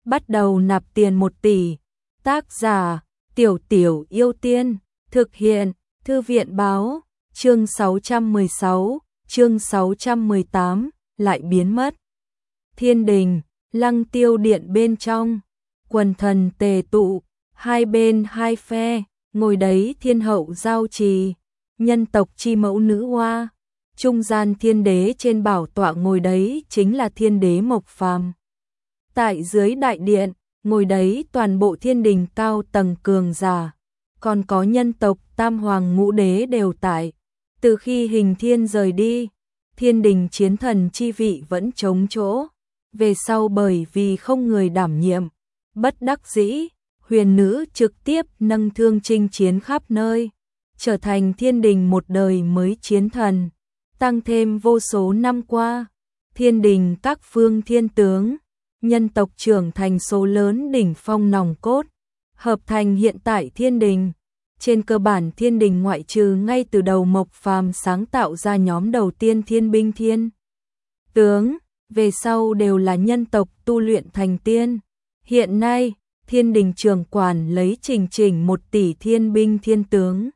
bắt đầu nạp tiền 1 tỷ. Tác giả: Tiểu Tiểu Yêu Tiên. Thực hiện: Thư viện báo. Chương 616, chương 618, lại biến mất. Thiên đình, Lăng Tiêu điện bên trong, quần thần tề tụ, hai bên hai phe, ngồi đấy thiên hậu giao trì, nhân tộc chi mẫu nữ hoa, trung gian thiên đế trên bảo tọa ngồi đấy chính là thiên đế Mộc Phàm. Tại dưới đại điện, ngồi đấy toàn bộ thiên đình cao tầng cường giả, còn có nhân tộc tam hoàng ngũ đế đều tại. Từ khi Hình Thiên rời đi, thiên đình chiến thần chi vị vẫn trống chỗ. Về sau bởi vì không người đảm nhiệm, bất đắc dĩ, huyền nữ trực tiếp nâng thương chinh chiến khắp nơi, trở thành thiên đình một đời mới chiến thần. Tăng thêm vô số năm qua, thiên đình các phương thiên tướng, nhân tộc trưởng thành số lớn đỉnh phong nòng cốt, hợp thành hiện tại thiên đình. Trên cơ bản thiên đình ngoại trừ ngay từ đầu Mộc Phàm sáng tạo ra nhóm đầu tiên thiên binh thiên tướng, về sau đều là nhân tộc tu luyện thành tiên. Hiện nay, thiên đình trưởng quản lấy chỉnh 1 tỷ thiên binh thiên tướng.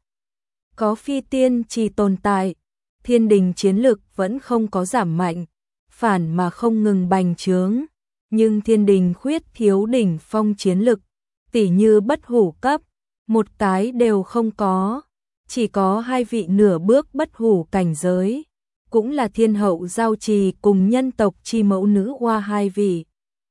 Có phi tiên chỉ tồn tại, thiên đình chiến lực vẫn không có giảm mạnh, phản mà không ngừng bành trướng. Nhưng thiên đình khuyết thiếu đỉnh phong chiến lực, tỉ như bất hủ cấp, một cái đều không có, chỉ có 2 vị nửa bước bất hủ cảnh giới, cũng là thiên hậu giao trì cùng nhân tộc chi mẫu nữ hoa 2 vị.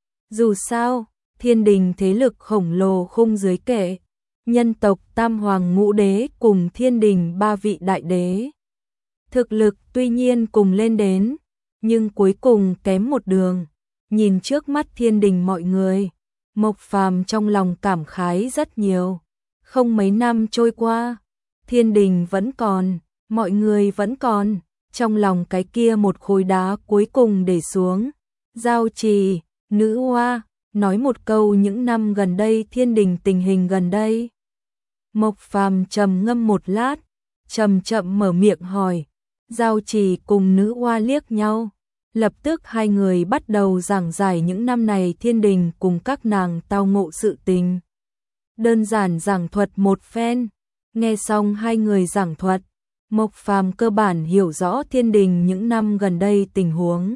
Dù sao, thiên đình thế lực khổng lồ khung dưới kệ, nhân tộc tam hoàng ngũ đế cùng thiên đình 3 vị đại đế. Thực lực tuy nhiên cùng lên đến, nhưng cuối cùng kém một đường. Nhìn trước mắt thiên đình mọi người, Mộc Phàm trong lòng cảm khái rất nhiều. Không mấy năm trôi qua, thiên đình vẫn còn, mọi người vẫn còn, trong lòng cái kia một khối đá cuối cùng để xuống. Giao trì, nữ hoa, nói một câu những năm gần đây thiên đình tình hình gần đây. Mộc Phàm trầm ngâm một lát, chậm chậm mở miệng hỏi. Giao trì cùng nữ hoa liếc nhau, lập tức hai người bắt đầu giảng giải những năm này thiên đình cùng các nàng tao ngộ sự tình. Đơn giản giảng thuật một phen, nghe xong hai người giảng thuật, Mộc Phàm cơ bản hiểu rõ thiên đình những năm gần đây tình huống.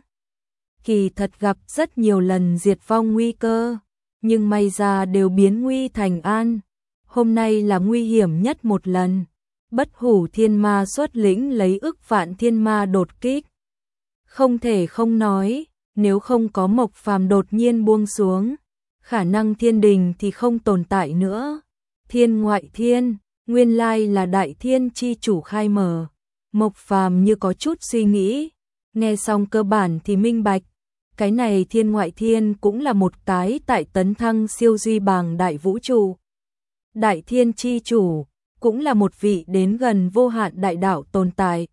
Kỳ thật gặp rất nhiều lần diệt vong nguy cơ, nhưng may ra đều biến nguy thành an. Hôm nay là nguy hiểm nhất một lần, bất hủ thiên ma xuất lĩnh lấy ức vạn thiên ma đột kích. Không thể không nói, nếu không có Mộc Phàm đột nhiên buông xuống, khả năng thiên đình thì không tồn tại nữa. Thiên ngoại thiên, nguyên lai là đại thiên chi chủ khai mở. Mộc Phàm như có chút suy nghĩ, nghe xong cơ bản thì minh bạch. Cái này thiên ngoại thiên cũng là một cái tại tấn thăng siêu duy bàng đại vũ trụ. Đại thiên chi chủ, cũng là một vị đến gần vô hạn đại đạo tồn tại.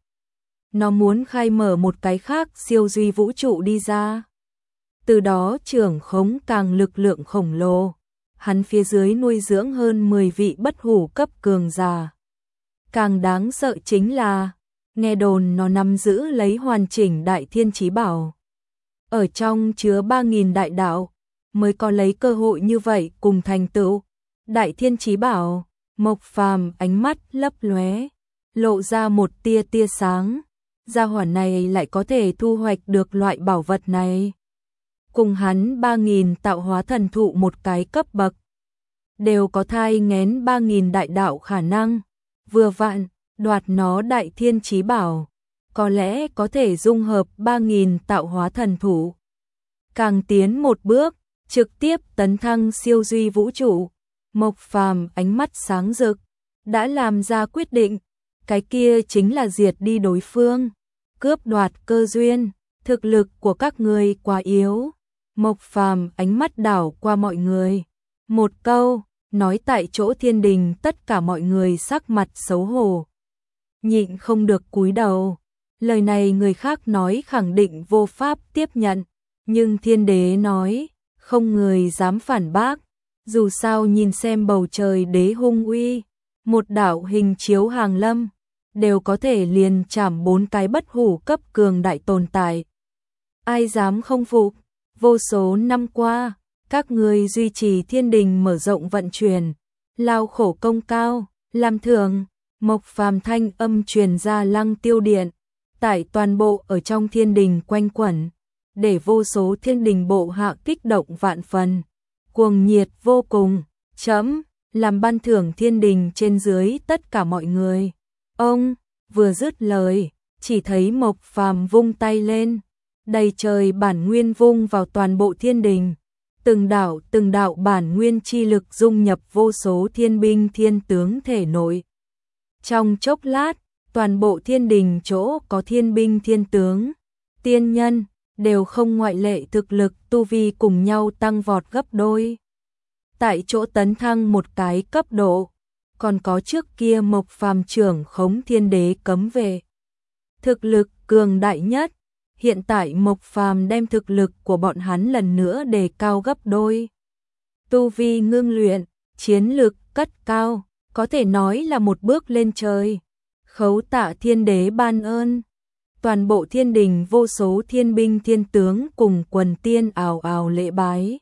Nó muốn khai mở một cái khác siêu duy vũ trụ đi ra. Từ đó trưởng khống càng lực lượng khổng lồ. Hắn phía dưới nuôi dưỡng hơn 10 vị bất hủ cấp cường giả. Càng đáng sợ chính là, nghe đồn nó nắm giữ lấy hoàn chỉnh đại thiên chí bảo. Ở trong chứa 3.000 đại đạo, mới có lấy cơ hội như vậy cùng thành tựu. Đại thiên chí bảo, Mộc Phàm ánh mắt lấp lóe, lộ ra một tia sáng. Gia hỏa này lại có thể thu hoạch được loại bảo vật này. Cùng hắn 3.000 tạo hóa thần thụ một cái cấp bậc, đều có thai nghén 3.000 đại đạo khả năng. Vừa vặn, đoạt nó đại thiên chí bảo, có lẽ có thể dung hợp 3.000 tạo hóa thần thụ. Càng tiến một bước, trực tiếp tấn thăng siêu duy vũ trụ. Mộc Phàm ánh mắt sáng rực, đã làm ra quyết định, cái kia chính là diệt đi đối phương, cướp đoạt cơ duyên. Thực lực của các người quá yếu. Mộc Phàm ánh mắt đảo qua mọi người, một câu nói tại chỗ thiên đình tất cả mọi người sắc mặt xấu hổ, nhịn không được cúi đầu. Lời này người khác nói khẳng định vô pháp tiếp nhận, nhưng thiên đế nói, không người dám phản bác. Dù sao nhìn xem bầu trời đế hung uy, một đạo hình chiếu hàng lâm, đều có thể liền chảm 4 cái bất hủ cấp cường đại tồn tại. Ai dám không phục? Vô số năm qua, Các ngươi duy trì thiên đình mở rộng vận chuyển, lao khổ công cao, làm thường. Mộc Phàm thanh âm truyền ra Lăng Tiêu Điện, tại toàn bộ ở trong thiên đình quanh quẩn, để vô số thiên đình bộ hạ kích động vạn phần, cuồng nhiệt vô cùng. Chấm làm ban thưởng thiên đình trên dưới tất cả mọi người. Ông vừa dứt lời, chỉ thấy Mộc Phàm vung tay lên, đầy trời bản nguyên vung vào toàn bộ thiên đình. Từng đạo bản nguyên chi lực dung nhập vô số thiên binh thiên tướng thể nội. Trong chốc lát, toàn bộ thiên đình chỗ có thiên binh thiên tướng, tiên nhân, đều không ngoại lệ thực lực tu vi cùng nhau tăng vọt gấp đôi. Tại chỗ tấn thăng một cái cấp độ, còn có trước kia Mộc Phàm trưởng khống thiên đế cấm vệ. Thực lực cường đại nhất, hiện tại Mộc Phàm đem thực lực của bọn hắn lần nữa đề cao gấp đôi. Tu vi ngưng luyện, chiến lực cất cao, có thể nói là một bước lên trời. Khấu tạ thiên đế ban ơn. Toàn bộ thiên đình vô số thiên binh thiên tướng cùng quần tiên ào ào lễ bái.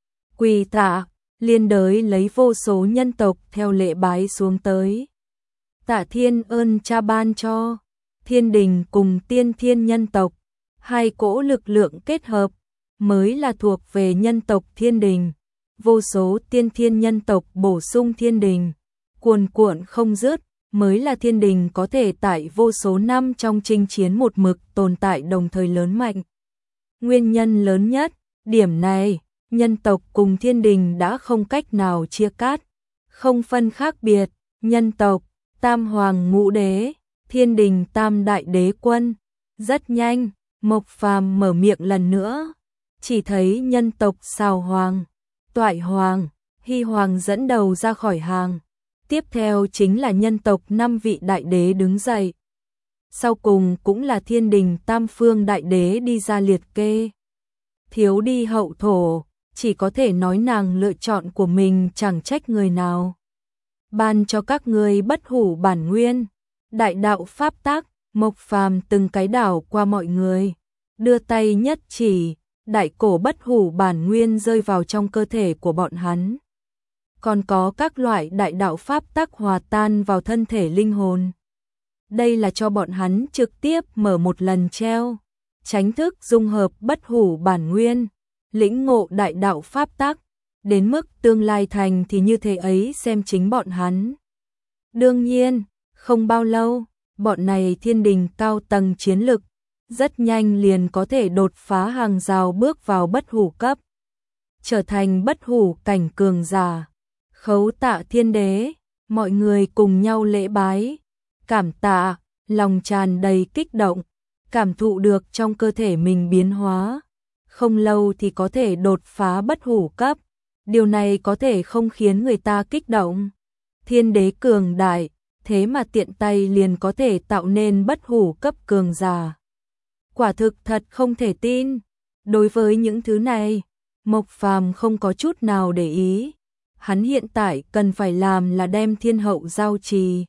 Quỳ tạ, liên đới lấy vô số nhân tộc theo lễ bái xuống tới. Tạ thiên ơn cha ban cho. Thiên đình cùng tiên thiên nhân tộc, hai cỗ lực lượng kết hợp, mới là thuộc về nhân tộc thiên đình. Vô số tiên thiên nhân tộc bổ sung thiên đình, cuồn cuộn không dứt, mới là thiên đình có thể tại vô số năm trong chinh chiến một mực tồn tại đồng thời lớn mạnh. Nguyên nhân lớn nhất, điểm này, nhân tộc cùng thiên đình đã không cách nào chia cắt, không phân khác biệt. Nhân tộc, tam hoàng ngũ đế, thiên đình tam đại đế quân. Rất nhanh, Mộc Phàm mở miệng lần nữa, chỉ thấy nhân tộc Sào Hoàng, Toại Hoàng, Hy Hoàng dẫn đầu ra khỏi hàng. Tiếp theo chính là nhân tộc 5 vị đại đế đứng dậy. Sau cùng cũng là thiên đình tam phương đại đế đi ra liệt kê. Thiếu đi hậu thổ, chỉ có thể nói nàng lựa chọn của mình chẳng trách người nào. Ban cho các ngươi bất hủ bản nguyên, đại đạo pháp tắc. Mộc Phàm từng cái đảo qua mọi người, đưa tay nhất chỉ, đại cổ bất hủ bản nguyên rơi vào trong cơ thể của bọn hắn. Còn có các loại đại đạo pháp tắc hòa tan vào thân thể linh hồn. Đây là cho bọn hắn trực tiếp mở một lần treo, tránh thức dung hợp bất hủ bản nguyên, lĩnh ngộ đại đạo pháp tắc, đến mức tương lai thành thì như thế ấy xem chính bọn hắn. Đương nhiên, không bao lâu, bọn này thiên đình cao tầng chiến lực, rất nhanh liền có thể đột phá hàng rào bước vào bất hủ cấp, trở thành bất hủ cảnh cường giả. Khấu tạ thiên đế, mọi người cùng nhau lễ bái, cảm tạ, lòng tràn đầy kích động, cảm thụ được trong cơ thể mình biến hóa. Không lâu thì có thể đột phá bất hủ cấp, điều này có thể không khiến người ta kích động. Thiên đế cường đại, thế mà tiện tay liền có thể tạo nên bất hủ cấp cường giả. Quả thực thật không thể tin. Đối với những thứ này, Mộc Phàm không có chút nào để ý. Hắn hiện tại cần phải làm là đem thiên hậu giao trì,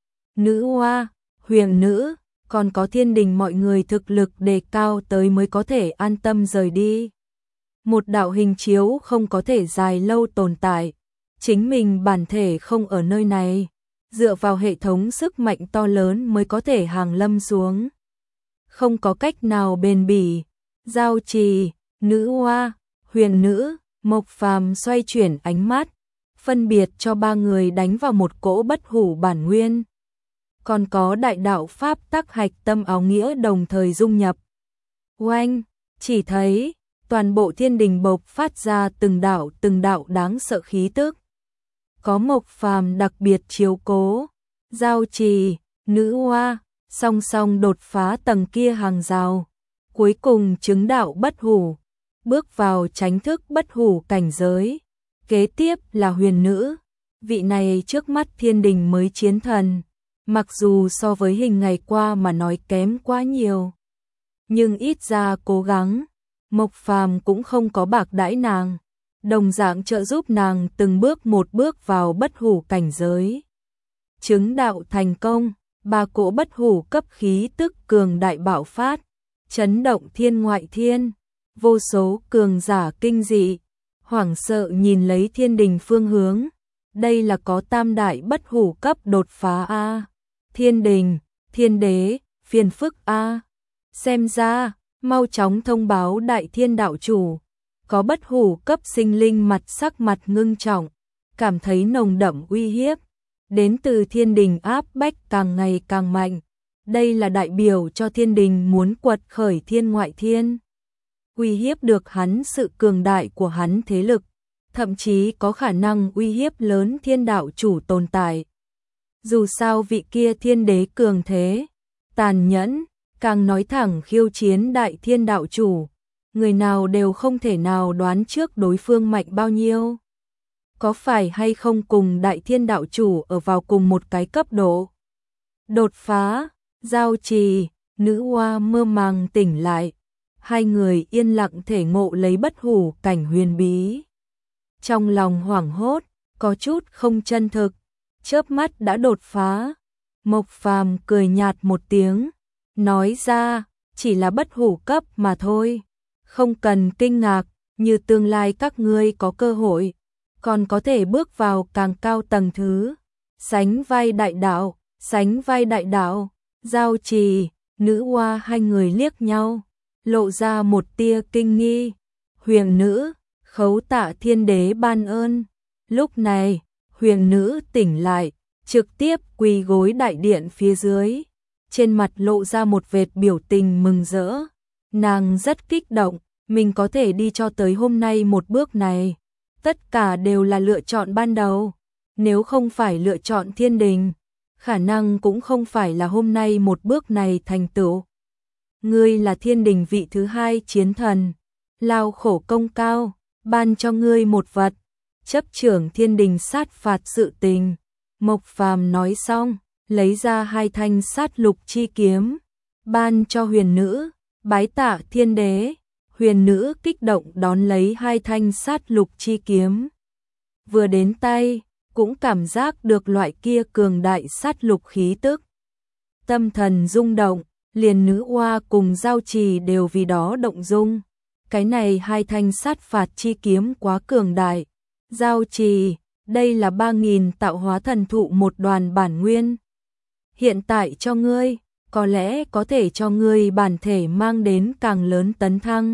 nữ hoa, huyền nữ, còn có thiên đình mọi người thực lực đề cao tới mới có thể an tâm rời đi. Một đạo hình chiếu không có thể dài lâu tồn tại, chính mình bản thể không ở nơi này, dựa vào hệ thống sức mạnh to lớn mới có thể hàng lâm xuống. Không có cách nào bền bỉ. Giao trì, nữ hoa, huyền nữ. Mộc Phàm xoay chuyển ánh mắt, phân biệt cho ba người đánh vào một cỗ bất hủ bản nguyên. Còn có đại đạo pháp tắc hạch tâm áo nghĩa đồng thời dung nhập. Oanh, chỉ thấy toàn bộ thiên đình bộc phát ra từng đạo đáng sợ khí tức. Có Mộc Phàm đặc biệt chiếu cố, giao trì, nữ hoa, song song đột phá tầng kia hàng rào, cuối cùng chứng đạo bất hủ, bước vào chánh thức bất hủ cảnh giới. Kế tiếp là huyền nữ, vị này trước mắt thiên đình mới chiến thần, mặc dù so với hình ngày qua mà nói kém quá nhiều, nhưng ít ra cố gắng, Mộc Phàm cũng không có bạc đãi nàng, đồng dạng trợ giúp nàng từng bước một bước vào bất hủ cảnh giới. Chứng đạo thành công, ba cỗ bất hủ cấp khí tức cường đại bạo phát, chấn động thiên ngoại thiên, vô số cường giả kinh dị, hoảng sợ nhìn lấy thiên đình phương hướng. Đây là có tam đại bất hủ cấp đột phá a. Thiên đình, thiên đế, phiền phức a. Xem ra, mau chóng thông báo đại thiên đạo chủ. Có bất hủ cấp sinh linh sắc mặt ngưng trọng, cảm thấy nồng đậm uy hiếp. Đến từ thiên đình áp bách càng ngày càng mạnh. Đây là đại biểu cho thiên đình muốn quật khởi thiên ngoại thiên. Uy hiếp được hắn sự cường đại của hắn thế lực, thậm chí có khả năng uy hiếp lớn thiên đạo chủ tồn tại. Dù sao vị kia thiên đế cường thế, tàn nhẫn, càng nói thẳng khiêu chiến đại thiên đạo chủ. Người nào đều không thể nào đoán trước đối phương mạnh bao nhiêu. Có phải hay không cùng đại thiên đạo chủ ở vào cùng một cái cấp độ? Đột phá, giao trì, nữ hoa mơ màng tỉnh lại. Hai người yên lặng thể ngộ lấy bất hủ cảnh huyền bí. Trong lòng hoảng hốt, có chút không chân thực, chớp mắt đã đột phá. Mộc Phàm cười nhạt một tiếng, nói ra, chỉ là bất hủ cấp mà thôi. Không cần kinh ngạc, như tương lai các ngươi có cơ hội, còn có thể bước vào càng cao tầng thứ. Sánh vai đại đạo, sánh vai đại đạo, giao trì, nữ hoa hai người liếc nhau, lộ ra một tia kinh nghi. Huyền nữ, khấu tạ thiên đế ban ơn. Lúc này, huyền nữ tỉnh lại, trực tiếp quỳ gối đại điện phía dưới. Trên mặt lộ ra một vệt biểu tình mừng rỡ. Nàng rất kích động, mình có thể đi cho tới hôm nay một bước này. Tất cả đều là lựa chọn ban đầu. Nếu không phải lựa chọn thiên đình, khả năng cũng không phải là hôm nay một bước này thành tựu. Ngươi là thiên đình vị thứ hai chiến thần, lao khổ công cao, ban cho ngươi một vật, chấp trưởng thiên đình sát phạt sự tình. Mộc Phàm nói xong, lấy ra hai thanh sát lục chi kiếm, ban cho huyền nữ, bái tạ thiên đế. Huyền nữ kích động đón lấy hai thanh sát lục chi kiếm. Vừa đến tay, cũng cảm giác được loại kia cường đại sát lục khí tức. Tâm thần rung động, liền nữ hoa cùng giao trì đều vì đó động dung. Cái này hai thanh sát phạt chi kiếm quá cường đại. Giao trì, đây là 3.000 tạo hóa thần thụ một đoàn bản nguyên. Hiện tại cho ngươi, có lẽ có thể cho ngươi bản thể mang đến càng lớn tấn thăng.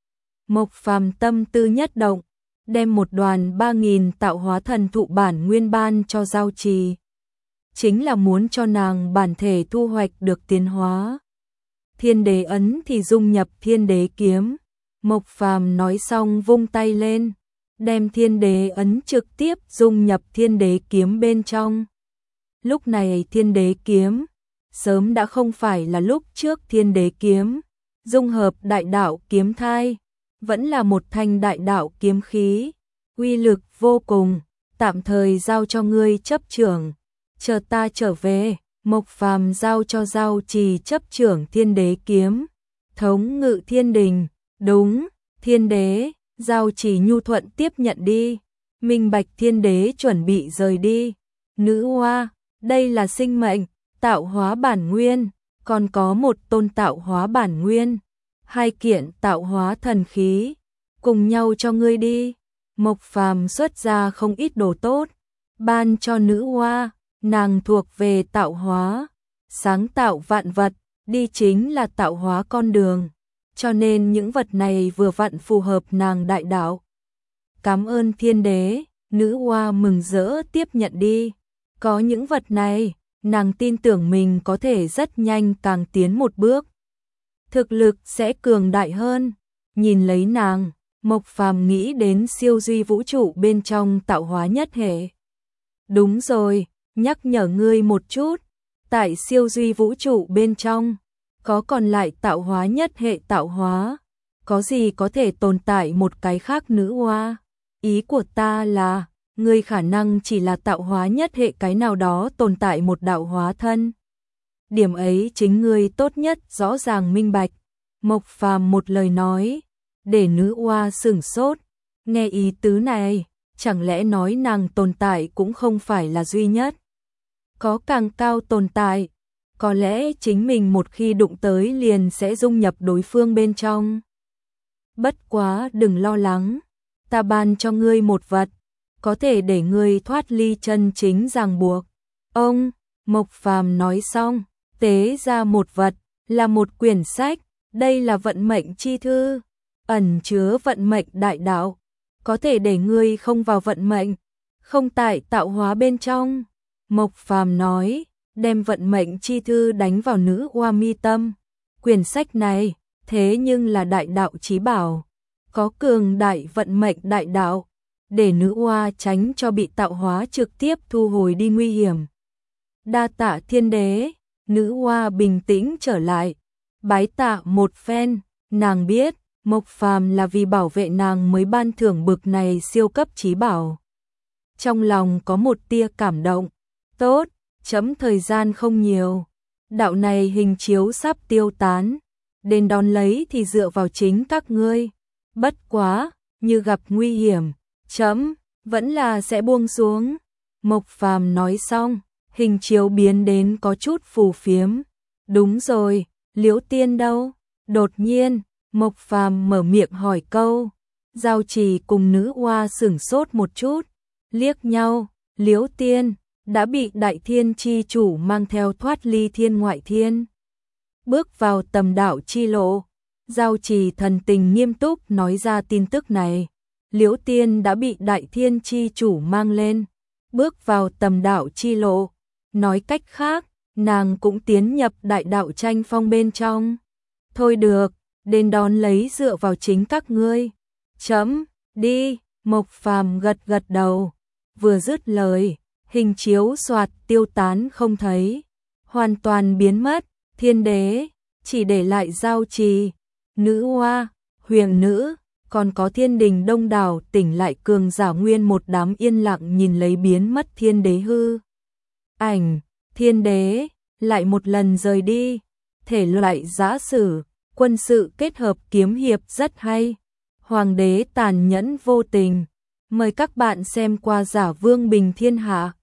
Mộc Phàm tâm tư nhất động, đem một đoàn 3.000 tạo hóa thần thụ bản nguyên ban cho giao trì. Chính là muốn cho nàng bản thể thu hoạch được tiến hóa. Thiên đế ấn thì dung nhập thiên đế kiếm. Mộc Phàm nói xong vung tay lên, đem thiên đế ấn trực tiếp dung nhập thiên đế kiếm bên trong. Lúc này thiên đế kiếm sớm đã không phải là lúc trước thiên đế kiếm, dung hợp đại đạo kiếm thai, vẫn là một thanh đại đạo kiếm khí, uy lực vô cùng, tạm thời giao cho ngươi chấp trưởng, chờ ta trở về. Mộc Phàm giao cho giao trì chấp trưởng thiên đế kiếm, thống ngự thiên đình. Đúng, thiên đế. Giao trì nhu thuận tiếp nhận đi. Minh bạch thiên đế chuẩn bị rời đi. Nữ hoa, đây là sinh mệnh, tạo hóa bản nguyên, còn có một tôn tạo hóa bản nguyên, hai kiện tạo hóa thần khí, cùng nhau cho ngươi đi. Mộc Phàm xuất ra không ít đồ tốt, ban cho nữ hoa. Nàng thuộc về tạo hóa, sáng tạo vạn vật, đi chính là tạo hóa con đường, cho nên những vật này vừa vặn phù hợp nàng đại đạo. Cảm ơn thiên đế. Nữ hoa mừng rỡ tiếp nhận đi. Có những vật này, nàng tin tưởng mình có thể rất nhanh càng tiến một bước, thực lực sẽ cường đại hơn. Nhìn lấy nàng, Mộc Phàm nghĩ đến siêu duy vũ trụ bên trong tạo hóa nhất hệ. Đúng rồi, nhắc nhở ngươi một chút, tại siêu duy vũ trụ bên trong, có còn lại tạo hóa nhất hệ tạo hóa, có gì có thể tồn tại một cái khác nữ hoa? Ý của ta là, ngươi khả năng chỉ là tạo hóa nhất hệ cái nào đó tồn tại một đạo hóa thân. Điểm ấy chính ngươi tốt nhất rõ ràng minh bạch. Mộc Phàm một lời nói, để nữ hoa sửng sốt, nghe ý tứ này, chẳng lẽ nói nàng tồn tại cũng không phải là duy nhất? Có càng cao tồn tại, có lẽ chính mình một khi đụng tới liền sẽ dung nhập đối phương bên trong. Bất quá đừng lo lắng, ta ban cho ngươi một vật, có thể để ngươi thoát ly chân chính ràng buộc. Ông, Mộc Phàm nói xong, tế ra một vật, là một quyển sách, đây là vận mệnh chi thư, ẩn chứa vận mệnh đại đạo, có thể để ngươi không vào vận mệnh, không tại tạo hóa bên trong. Mộc Phàm nói, đem vận mệnh chi thư đánh vào nữ oa mi tâm. Quyển sách này, thế nhưng là đại đạo chí bảo, có cường đại vận mệnh đại đạo, để nữ oa tránh cho bị tạo hóa trực tiếp thu hồi đi nguy hiểm. Đa tạ thiên đế, nữ oa bình tĩnh trở lại, bái tạ một phen, nàng biết, Mộc Phàm là vì bảo vệ nàng mới ban thưởng bực này siêu cấp chí bảo. Trong lòng có một tia cảm động, tốt, chấm thời gian không nhiều, đạo này hình chiếu sắp tiêu tán, đến đón lấy thì dựa vào chính các ngươi, bất quá, như gặp nguy hiểm, chấm vẫn là sẽ buông xuống. Mộc Phàm nói xong, hình chiếu biến đến có chút phù phiếm. Đúng rồi, Liễu Tiên đâu? Đột nhiên, Mộc Phàm mở miệng hỏi câu. Giao Trì cùng nữ oa sửng sốt một chút, liếc nhau. Liễu Tiên đã bị Đại Thiên chi chủ mang theo thoát ly thiên ngoại thiên, bước vào tầm đạo chi lộ. Giao Trì thần tình nghiêm túc nói ra tin tức này. Liễu Tiên đã bị Đại Thiên chi chủ mang lên, bước vào tầm đạo chi lộ. Nói cách khác, nàng cũng tiến nhập đại đạo tranh phong bên trong. Thôi được, đến đón lấy dựa vào chính các ngươi. Chấm, đi, Mộc Phàm gật gật đầu. Vừa dứt lời, hình chiếu xoạt tiêu tán không thấy, hoàn toàn biến mất. Thiên đế chỉ để lại Giao Trì, nữ oa, huyền nữ, còn có thiên đình đông đảo tỉnh lại cường giả nguyên một đám yên lặng nhìn lấy biến mất thiên đế hư ảnh. Thiên đế lại một lần rời đi, thể loại giã sử, quân sự kết hợp kiếm hiệp rất hay. Hoàng đế tàn nhẫn vô tình, mời các bạn xem qua Giả Vương Bình Thiên Hạ.